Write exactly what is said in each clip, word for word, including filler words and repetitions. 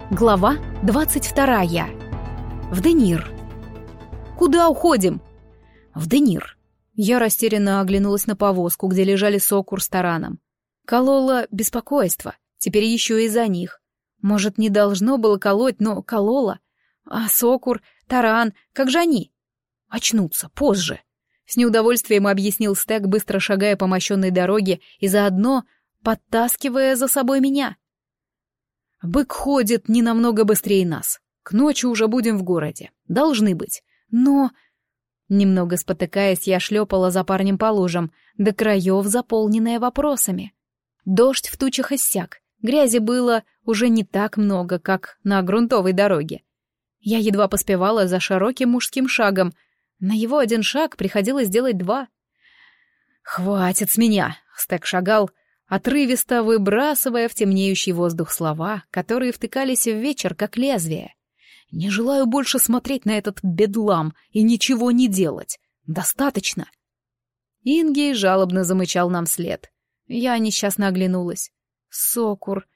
Глава двадцать вторая. В Денир. «Куда уходим?» «В Денир». Я растерянно оглянулась на повозку, где лежали Сокур с Тараном. Кололо беспокойство, теперь еще и за них. Может, не должно было колоть, но кололо. А Сокур, Таран, как же они? Очнутся позже. С неудовольствием объяснил Стек, быстро шагая по мощенной дороге и заодно подтаскивая за собой меня. Бык ходит не намного быстрее нас. К ночи уже будем в городе. Должны быть. Но... Немного спотыкаясь, я шлепала за парнем по лужам, до краев заполненная вопросами. Дождь в тучах иссяк. Грязи было уже не так много, как на грунтовой дороге. Я едва поспевала за широким мужским шагом. На его один шаг приходилось делать два. «Хватит с меня!» — Стек шагал, отрывисто выбрасывая в темнеющий воздух слова, которые втыкались в вечер, как лезвие. «Не желаю больше смотреть на этот бедлам и ничего не делать. Достаточно!» Инги жалобно замычал нам вслед. Я несчастно оглянулась. «Сокур...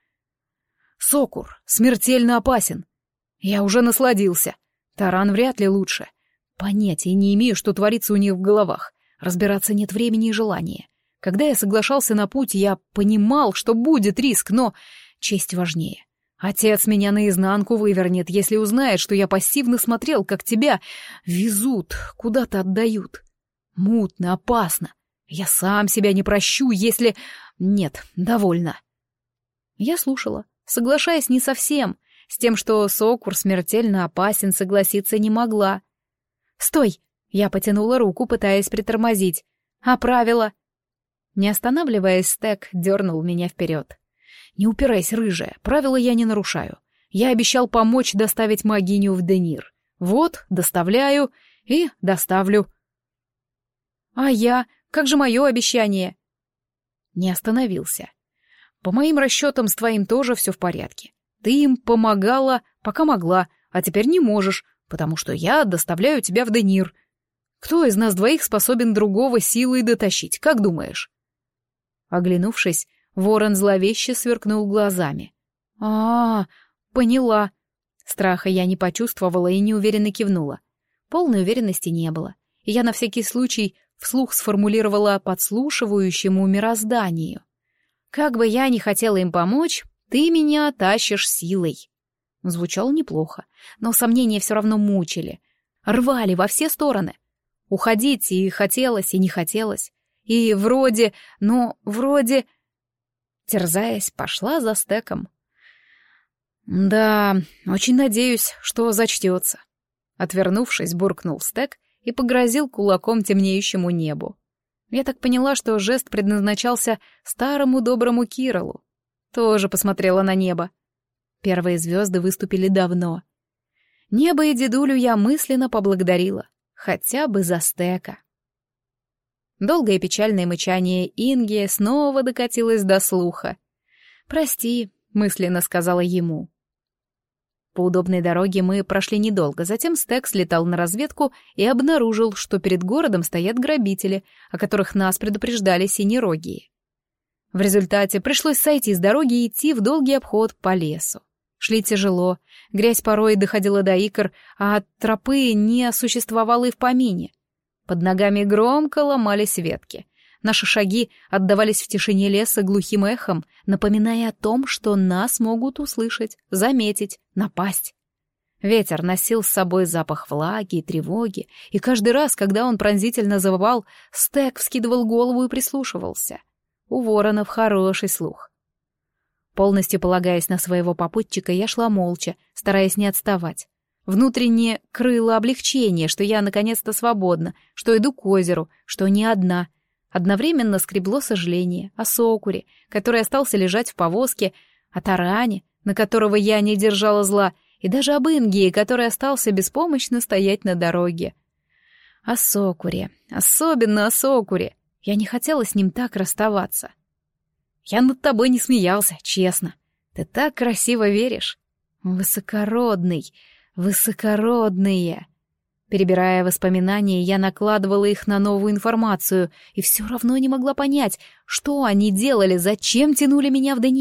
Сокур смертельно опасен. Я уже насладился. Таран вряд ли лучше. Понятия не имею, что творится у них в головах. Разбираться нет времени и желания. Когда я соглашался на путь, я понимал, что будет риск, но честь важнее. Отец меня наизнанку вывернет, если узнает, что я пассивно смотрел, как тебя везут, куда-то отдают. Мутно, опасно. Я сам себя не прощу, если... Нет, довольно. Я слушала, соглашаясь не совсем. С тем, что Сокур смертельно опасен, согласиться не могла. «Стой!» — я потянула руку, пытаясь притормозить. «А правила?» Не останавливаясь, Стек дернул меня вперед. «Не упирайся, рыжая, правила я не нарушаю. Я обещал помочь доставить могиню в Денир. Вот, доставляю и доставлю». «А я? Как же мое обещание?» Не остановился. «По моим расчетам, с твоим тоже все в порядке. Ты им помогала, пока могла, а теперь не можешь, потому что я доставляю тебя в Денир. Кто из нас двоих способен другого силой дотащить, как думаешь?» Оглянувшись, ворон зловеще сверкнул глазами. а, -а, -а поняла. Страха я не почувствовала и неуверенно кивнула. Полной уверенности не было, и я на всякий случай вслух сформулировала подслушивающему мирозданию. «Как бы я ни хотела им помочь, ты меня тащишь силой». Звучало неплохо, но сомнения все равно мучили. Рвали во все стороны. Уходить и хотелось, и не хотелось. И вроде, ну, вроде... Терзаясь, пошла за Стеком. «Да, очень надеюсь, что зачтется». Отвернувшись, буркнул Стек и погрозил кулаком темнеющему небу. Я так поняла, что жест предназначался старому доброму Киралу. Тоже посмотрела на небо. Первые звезды выступили давно. Небо и дедулю я мысленно поблагодарила. Хотя бы за Стека. Долгое печальное мычание Инги снова докатилось до слуха. «Прости», — мысленно сказала ему. По удобной дороге мы прошли недолго, затем Стек слетал на разведку и обнаружил, что перед городом стоят грабители, о которых нас предупреждали синерогие. В результате пришлось сойти с дороги и идти в долгий обход по лесу. Шли тяжело, грязь порой доходила до икр, а тропы не существовало и в помине. Под ногами громко ломались ветки. Наши шаги отдавались в тишине леса глухим эхом, напоминая о том, что нас могут услышать, заметить, напасть. Ветер носил с собой запах влаги и тревоги, и каждый раз, когда он пронзительно завывал, Стек вскидывал голову и прислушивался. У воронов хороший слух. Полностью полагаясь на своего попутчика, я шла молча, стараясь не отставать. Внутренне крыло облегчение, что я наконец-то свободна, что иду к озеру, что не одна. Одновременно скребло сожаление о Сокуре, который остался лежать в повозке, о Таране, на которого я не держала зла, и даже об Ингии, который остался беспомощно стоять на дороге. О Сокуре, особенно о Сокуре. Я не хотела с ним так расставаться. «Я над тобой не смеялся, честно. Ты так красиво веришь. Высокородный, высокородные». Перебирая воспоминания, я накладывала их на новую информацию и все равно не могла понять, что они делали, зачем тянули меня в Денир.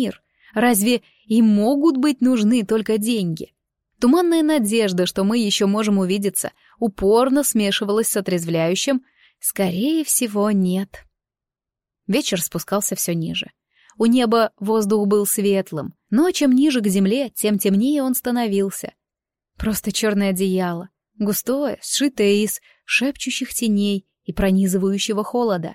Разве им могут быть нужны только деньги? Туманная надежда, что мы еще можем увидеться, упорно смешивалась с отрезвляющим «скорее всего, нет». Вечер спускался все ниже. У неба воздух был светлым, но чем ниже к земле, тем темнее он становился. Просто черное одеяло, густое, сшитое из шепчущих теней и пронизывающего холода.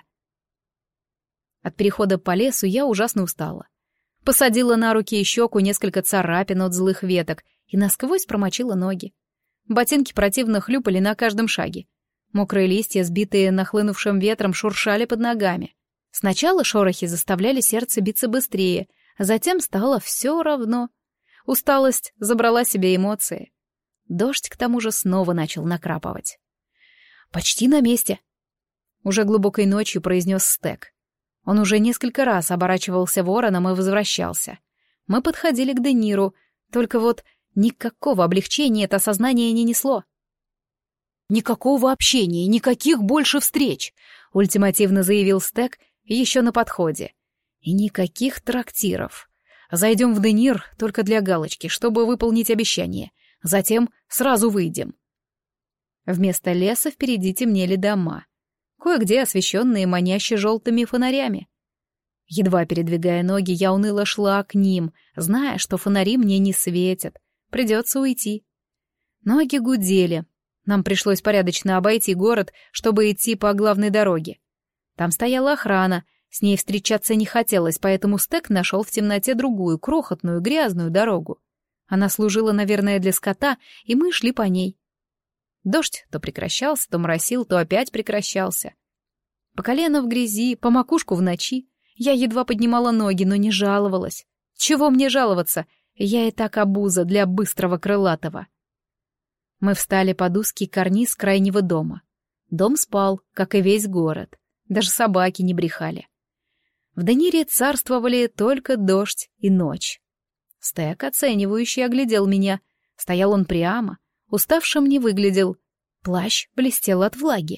От перехода по лесу я ужасно устала. Посадила на руки и щеку несколько царапин от злых веток и насквозь промочила ноги. Ботинки противно хлюпали на каждом шаге. Мокрые листья, сбитые нахлынувшим ветром, шуршали под ногами. Сначала шорохи заставляли сердце биться быстрее, а затем стало все равно. Усталость забрала себе эмоции. Дождь, к тому же, снова начал накрапывать. «Почти на месте», — уже глубокой ночью произнес Стек. Он уже несколько раз оборачивался вороном и возвращался. Мы подходили к Дениру, только вот никакого облегчения это осознание не несло. «Никакого общения, никаких больше встреч», — ультимативно заявил Стек еще на подходе. «И никаких трактиров. Зайдем в Денир только для галочки, чтобы выполнить обещание. Затем сразу выйдем». Вместо леса впереди темнели дома, кое-где освещенные маняще желтыми фонарями. Едва передвигая ноги, я уныло шла к ним, зная, что фонари мне не светят, придется уйти. Ноги гудели. Нам пришлось порядочно обойти город, чтобы идти по главной дороге. Там стояла охрана, с ней встречаться не хотелось, поэтому Стек нашел в темноте другую, крохотную, грязную дорогу. Она служила, наверное, для скота, и мы шли по ней. Дождь то прекращался, то моросил, то опять прекращался. По колено в грязи, по макушку в ночи. Я едва поднимала ноги, но не жаловалась. Чего мне жаловаться? Я и так обуза для быстрого крылатого. Мы встали под узкий карниз крайнего дома. Дом спал, как и весь город. Даже собаки не брехали. В Денире царствовали только дождь и ночь. Стек, оценивающий, оглядел меня. Стоял он прямо, уставшим не выглядел. Плащ блестел от влаги.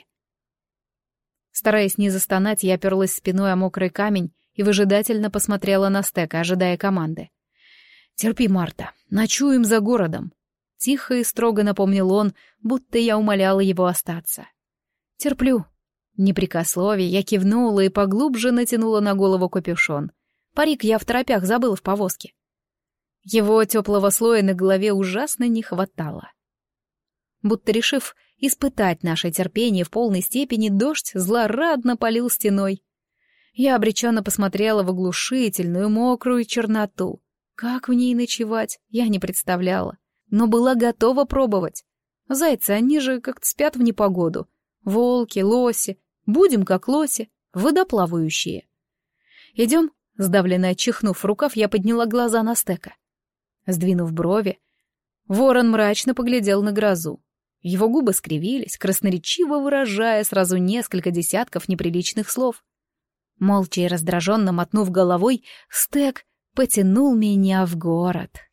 Стараясь не застонать, я оперлась спиной о мокрый камень и выжидательно посмотрела на Стека, ожидая команды. «Терпи, Марта, ночуем за городом», — тихо и строго напомнил он, будто я умоляла его остаться. «Терплю». Непрекословие, я кивнула и поглубже натянула на голову капюшон. Парик я в торопях забыла в повозке. Его теплого слоя на голове ужасно не хватало. Будто решив испытать наше терпение в полной степени, дождь злорадно полил стеной. Я обреченно посмотрела в оглушительную мокрую черноту. Как в ней ночевать, я не представляла, но была готова пробовать. Зайцы, они же как-то спят в непогоду. Волки, лоси, будем как лоси, водоплавающие. «Идем?» — сдавленно чихнув в рукав, я подняла глаза на Стека. Сдвинув брови, ворон мрачно поглядел на грозу. Его губы скривились, красноречиво выражая сразу несколько десятков неприличных слов. Молча и раздраженно мотнув головой, Стек потянул меня в город.